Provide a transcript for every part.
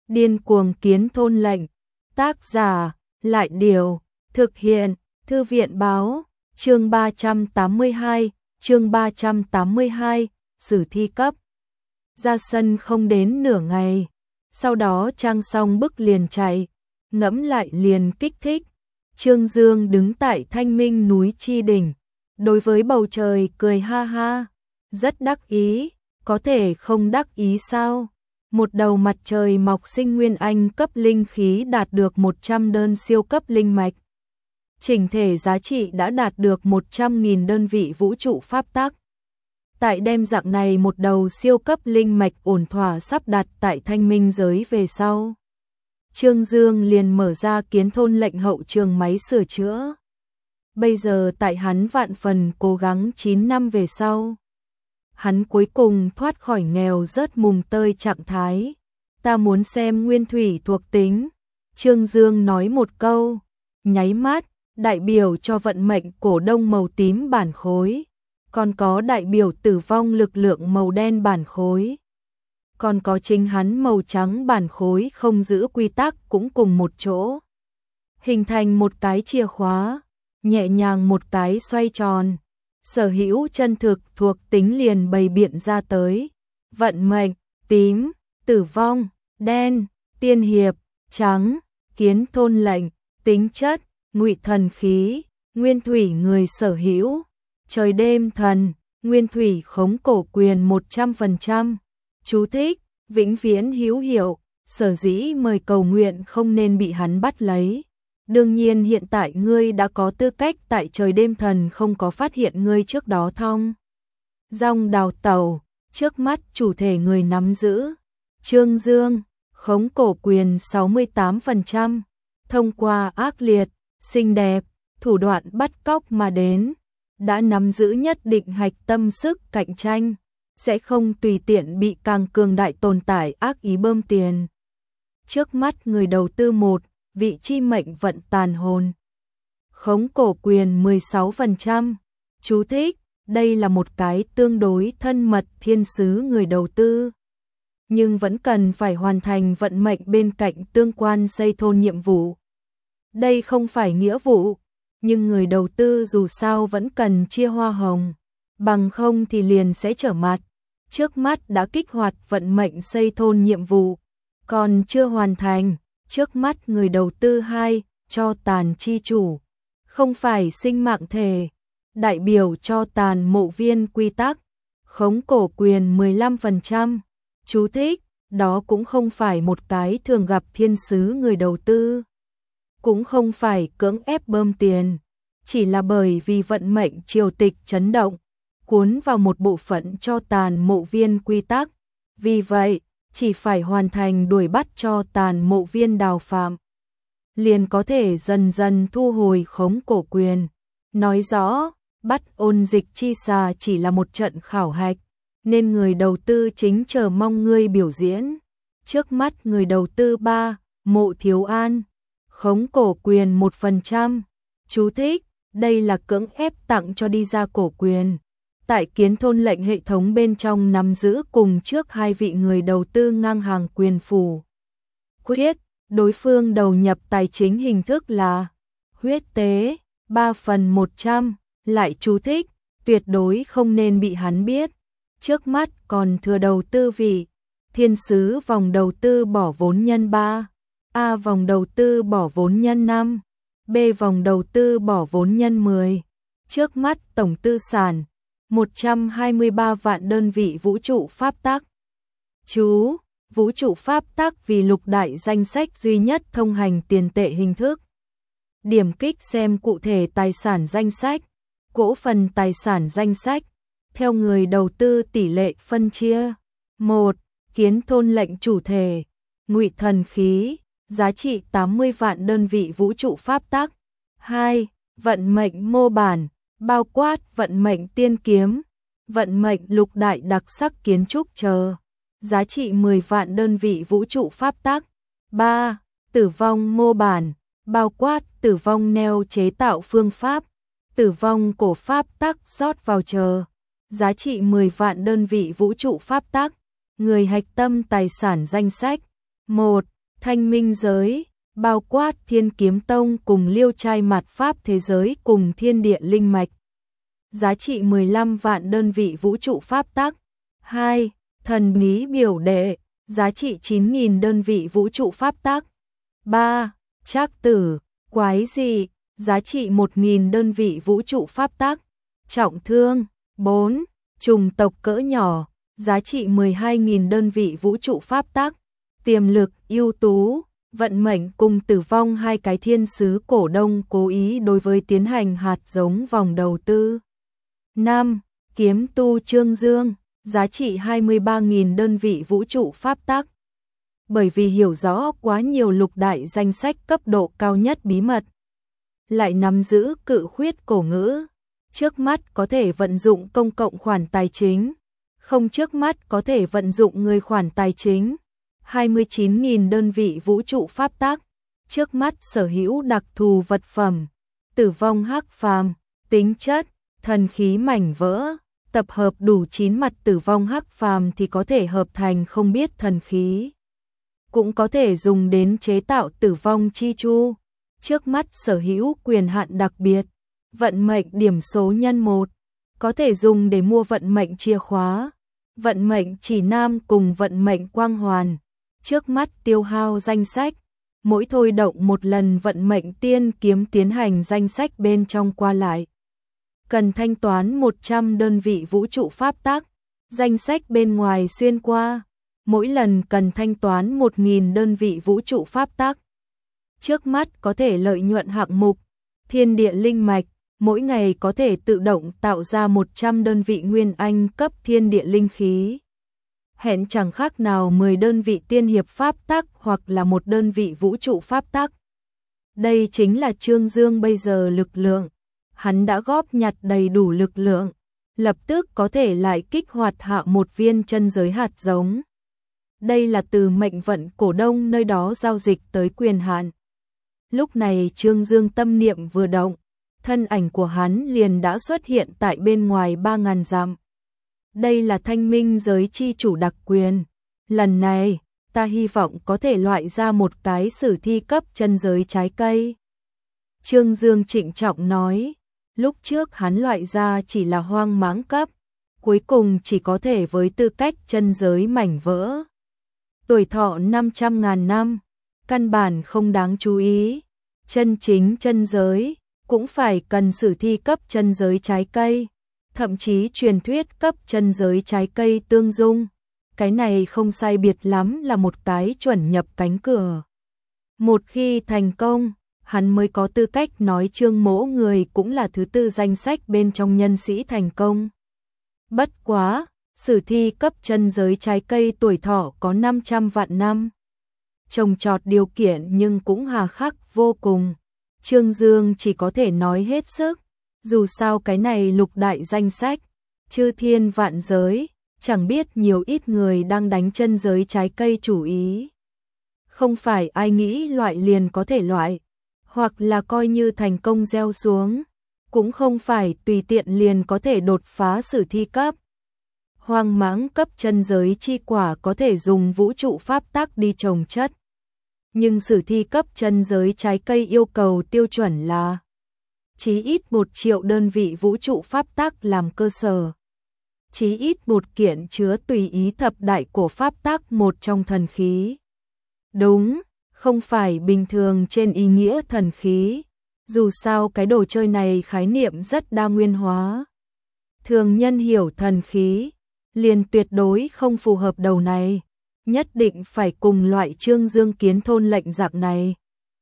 Điên cuồng kiến thôn lệnh. Tác giả, Lại Điều. Thực hiện, Thư viện Báo. Chương 382, chương 382, sử thi cấp. Ra sân không đến nửa ngày. Sau đó trang xong bức liền chạy. Ngẫm lại liền kích thích. Trương Dương đứng tại Thanh Minh núi Chi Đỉnh. Đối với bầu trời cười ha ha. Rất đắc ý. Có thể không đắc ý sao? Một đầu mặt trời mọc sinh nguyên anh cấp linh khí đạt được 100 đơn siêu cấp linh mạch. Chỉnh thể giá trị đã đạt được 100.000 đơn vị vũ trụ pháp tắc. Tại đem dạng này một đầu siêu cấp linh mạch ổn thỏa sắp đặt tại Thanh Minh giới về sau. Trương Dương liền mở ra kiến thôn lệnh hậu trường máy sửa chữa. Bây giờ tại hắn vạn phần cố gắng 9 năm về sau. Hắn cuối cùng thoát khỏi nghèo rớt mùng tơi trạng thái. Ta muốn xem nguyên thủy thuộc tính. Trương Dương nói một câu, nháy mắt, đại biểu cho vận mệnh cổ đông màu tím bản khối. Còn có đại biểu tử vong lực lượng màu đen bản khối. Còn có chính hắn màu trắng bản khối không giữ quy tắc cũng cùng một chỗ. Hình thành một cái chìa khóa, nhẹ nhàng một cái xoay tròn. Sở hữu chân thực thuộc tính liền bày biện ra tới. Vận mệnh, tím, tử vong, đen, tiên hiệp, trắng, kiến thôn lệnh, tính chất, ngụy thần khí, nguyên thủy người sở hữu, trời đêm thần, nguyên thủy khống cổ quyền 100%. Chú thích, vĩnh viễn hữu hiệu, sở dĩ mời cầu nguyện không nên bị hắn bắt lấy. Đương nhiên hiện tại ngươi đã có tư cách tại trời đêm thần không có phát hiện ngươi trước đó thong. Dong đào tẩu, trước mắt chủ thể người nắm giữ. Trương Dương, khống cổ quyền 68%. Thông qua ác liệt, xinh đẹp, thủ đoạn bắt cóc mà đến. Đã nắm giữ nhất định hạch tâm sức cạnh tranh. Sẽ không tùy tiện bị càng cường đại tồn tại ác ý bơm tiền. Trước mắt người đầu tư một. Vị chi mệnh vận tàn hồn. Khống cổ quyền 16%. Chú thích, đây là một cái tương đối thân mật thiên sứ người đầu tư. Nhưng vẫn cần phải hoàn thành vận mệnh bên cạnh tương quan xây thôn nhiệm vụ. Đây không phải nghĩa vụ, nhưng người đầu tư dù sao vẫn cần chia hoa hồng. Bằng không thì liền sẽ trở mặt. Trước mắt đã kích hoạt vận mệnh xây thôn nhiệm vụ. Còn chưa hoàn thành. Trước mắt người đầu tư 2, cho tàn chi chủ, không phải sinh mạng thể, đại biểu cho tàn mộ viên quy tắc, khống cổ quyền 15%. Chú thích, đó cũng không phải một cái thường gặp thiên sứ người đầu tư, cũng không phải cưỡng ép bơm tiền, chỉ là bởi vì vận mệnh triều tịch chấn động, cuốn vào một bộ phận cho tàn mộ viên quy tắc, vì vậy chỉ phải hoàn thành đuổi bắt cho tàn mộ viên đào phạm. Liền có thể dần dần thu hồi khống cổ quyền. Nói rõ, bắt ôn dịch chi xà chỉ là một trận khảo hạch, nên người đầu tư chính chờ mong ngươi biểu diễn. Trước mắt người đầu tư 3, Mộ Thiếu An, khống cổ quyền 1%. Chú thích, đây là cưỡng ép tặng cho đi ra cổ quyền. Tại kiến thôn lệnh hệ thống bên trong nắm giữ cùng trước hai vị người đầu tư ngang hàng quyền phủ. Quyết, đối phương đầu nhập tài chính hình thức là huyết tế, 3/100, lại chú thích, tuyệt đối không nên bị hắn biết. Trước mắt còn thừa đầu tư vị, thiên sứ vòng đầu tư bỏ vốn nhân 3, A vòng đầu tư bỏ vốn nhân 5, B vòng đầu tư bỏ vốn nhân 10. Trước mắt tổng tư sản 123 vạn đơn vị vũ trụ pháp tắc. Chú, vũ trụ pháp tắc vì lục đại danh sách duy nhất thông hành tiền tệ hình thức. Điểm kích xem cụ thể tài sản danh sách, cổ phần tài sản danh sách, theo người đầu tư tỷ lệ phân chia. 1. Kiến thôn lệnh chủ thể, ngụy thần khí, giá trị 80 vạn đơn vị vũ trụ pháp tắc. 2. Vận mệnh mô bản, bao quát vận mệnh tiên kiếm, vận mệnh lục đại đặc sắc kiến trúc chờ, giá trị 10 vạn đơn vị vũ trụ pháp tắc. 3. Tử vong mô bản, bao quát tử vong neo chế tạo phương pháp, tử vong cổ pháp tắc rót vào chờ, giá trị 10 vạn đơn vị vũ trụ pháp tắc. Người hạch tâm tài sản danh sách. 1. Thanh minh giới, bao quát Thiên Kiếm Tông cùng Liêu Trai Mạt Pháp thế giới cùng thiên địa linh mạch. Giá trị 15 vạn đơn vị vũ trụ pháp tắc. 2. Thần bí biểu đệ, giá trị 9.000 đơn vị vũ trụ pháp tắc. 3. Trác tử, quái dị, giá trị 1.000 đơn vị vũ trụ pháp tắc. Trọng thương. 4. Trùng tộc cỡ nhỏ, giá trị 12.000 đơn vị vũ trụ pháp tắc. Tiềm lực, ưu tú, vận mệnh cùng tử vong, hai cái thiên sứ cổ đông cố ý đối với tiến hành hạt giống vòng đầu tư. 5. Kiếm tu Trương Dương, giá trị 23.000 đơn vị vũ trụ pháp tắc. Bởi vì hiểu rõ quá nhiều lục đại danh sách cấp độ cao nhất bí mật, lại nắm giữ cự khuyết cổ ngữ, trước mắt có thể vận dụng công cộng khoản tài chính, không trước mắt có thể vận dụng người khoản tài chính. 29.000 đơn vị vũ trụ pháp tắc, trước mắt sở hữu đặc thù vật phẩm, tử vong hắc phàm, tính chất, thần khí mảnh vỡ, tập hợp đủ 9 mặt tử vong hắc phàm thì có thể hợp thành không biết thần khí. Cũng có thể dùng đến chế tạo tử vong chi chu, trước mắt sở hữu quyền hạn đặc biệt, vận mệnh điểm số nhân 1, có thể dùng để mua vận mệnh chìa khóa, vận mệnh chỉ nam cùng vận mệnh quang hoàn. Trước mắt tiêu hao danh sách, mỗi thôi động một lần vận mệnh tiên kiếm tiến hành danh sách bên trong qua lại. Cần thanh toán 100 đơn vị vũ trụ pháp tắc, danh sách bên ngoài xuyên qua, mỗi lần cần thanh toán 1.000 đơn vị vũ trụ pháp tắc. Trước mắt có thể lợi nhuận hạng mục, thiên địa linh mạch, mỗi ngày có thể tự động tạo ra 100 đơn vị nguyên anh cấp thiên địa linh khí. Hẹn chẳng khác nào 10 đơn vị tiên hiệp pháp tắc hoặc là một đơn vị vũ trụ pháp tắc. Đây chính là Trương Dương bây giờ lực lượng. Hắn đã góp nhặt đầy đủ lực lượng, lập tức có thể lại kích hoạt hạ một viên chân giới hạt giống. Đây là từ mệnh vận cổ đông nơi đó giao dịch tới quyền hạn. Lúc này Trương Dương tâm niệm vừa động, thân ảnh của hắn liền đã xuất hiện tại bên ngoài 3.000 dặm. Đây là thanh minh giới chi chủ đặc quyền. Lần này, ta hy vọng có thể loại ra một cái sử thi cấp chân giới trái cây. Trương Dương trịnh trọng nói, lúc trước hắn loại ra chỉ là hoang mãng cấp, cuối cùng chỉ có thể với tư cách chân giới mảnh vỡ. Tuổi thọ 500.000 năm, căn bản không đáng chú ý. Chân chính chân giới, cũng phải cần sử thi cấp chân giới trái cây. Thậm chí truyền thuyết cấp chân giới trái cây tương dung, cái này không sai biệt lắm là một cái chuẩn nhập cánh cửa. Một khi thành công, hắn mới có tư cách nói Trương Mỗ người cũng là thứ tư danh sách bên trong nhân sĩ thành công. Bất quá, sử thi cấp chân giới trái cây tuổi thọ có 500 vạn năm. Trồng trọt điều kiện nhưng cũng hà khắc vô cùng. Trương Dương chỉ có thể nói hết sức. Dù sao cái này lục đại danh sách, chư thiên vạn giới, chẳng biết nhiều ít người đang đánh chân giới trái cây chủ ý. Không phải ai nghĩ loại liền có thể loại, hoặc là coi như thành công gieo xuống, cũng không phải tùy tiện liền có thể đột phá sử thi cấp. Hoang mãng cấp chân giới chi quả có thể dùng vũ trụ pháp tắc đi trồng chất. Nhưng sử thi cấp chân giới trái cây yêu cầu tiêu chuẩn là chí ít 1 triệu đơn vị vũ trụ pháp tắc làm cơ sở. Chí ít một kiện chứa tùy ý thập đại cổ pháp tắc một trong thần khí. Đúng, không phải bình thường trên ý nghĩa thần khí. Dù sao cái đồ chơi này khái niệm rất đa nguyên hóa. Thường nhân hiểu thần khí, liền tuyệt đối không phù hợp đầu này. Nhất định phải cùng loại Trương Dương Kiến thôn lệnh dạng này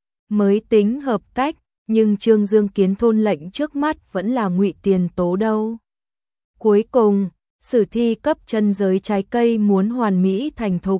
mới tính hợp cách. Nhưng Trương Dương Kiến thôn lệnh trước mắt vẫn là ngụy tiền tố đâu. Cuối cùng, sử thi cấp chân giới trái cây muốn hoàn mỹ thành thục,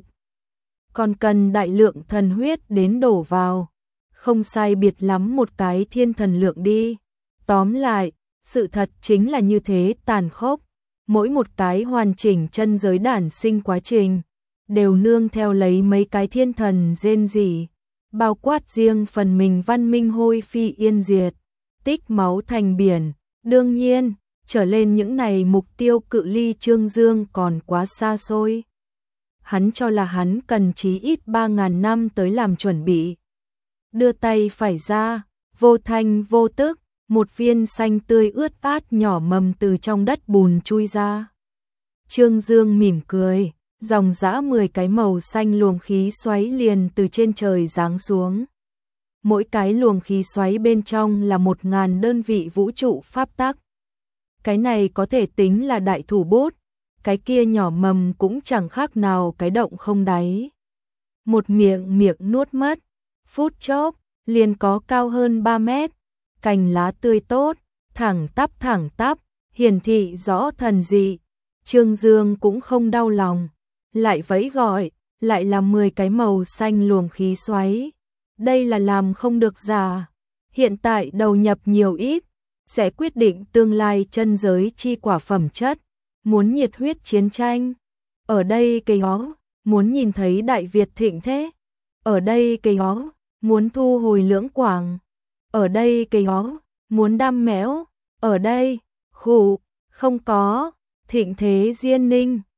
còn cần đại lượng thần huyết đến đổ vào. Không sai biệt lắm một cái thiên thần lượng đi. Tóm lại, sự thật chính là như thế tàn khốc. Mỗi một cái hoàn chỉnh chân giới đản sinh quá trình, đều nương theo lấy mấy cái thiên thần rên rỉ. Bao quát riêng phần mình văn minh hôi phi yên diệt, tích máu thành biển. Đương nhiên, trở lên những này mục tiêu cự ly Trương Dương còn quá xa xôi. hắn cho là hắn cần chí ít 3.000 năm tới làm chuẩn bị. Đưa tay phải ra, vô thanh vô tức, một viên xanh tươi ướt át nhỏ mầm từ trong đất bùn chui ra. Trương Dương mỉm cười, dòng dã 10 cái màu xanh luồng khí xoáy liền từ trên trời giáng xuống. Mỗi cái luồng khí xoáy bên trong là 1.000 đơn vị vũ trụ pháp tắc. Cái này có thể tính là đại thủ bút, cái kia nhỏ mầm cũng chẳng khác nào cái động không đáy. Một miệng nuốt mất, phút chốc, liền có cao hơn 3 mét, cành lá tươi tốt, thẳng tắp, hiển thị rõ thần dị. Trương Dương cũng không đau lòng, lại vẫy gọi, lại là 10 cái màu xanh luồng khí xoáy. Đây là làm không được giả. Hiện tại đầu nhập nhiều ít, sẽ quyết định tương lai chân giới chi quả phẩm chất. Muốn nhiệt huyết chiến tranh, ở đây cây hó, muốn nhìn thấy Đại Việt thịnh thế, ở đây cây hó, muốn thu hồi Lưỡng Quảng, ở đây cây hó, muốn đam mẽo, ở đây, khụ, không có, thịnh thế Diên Ninh.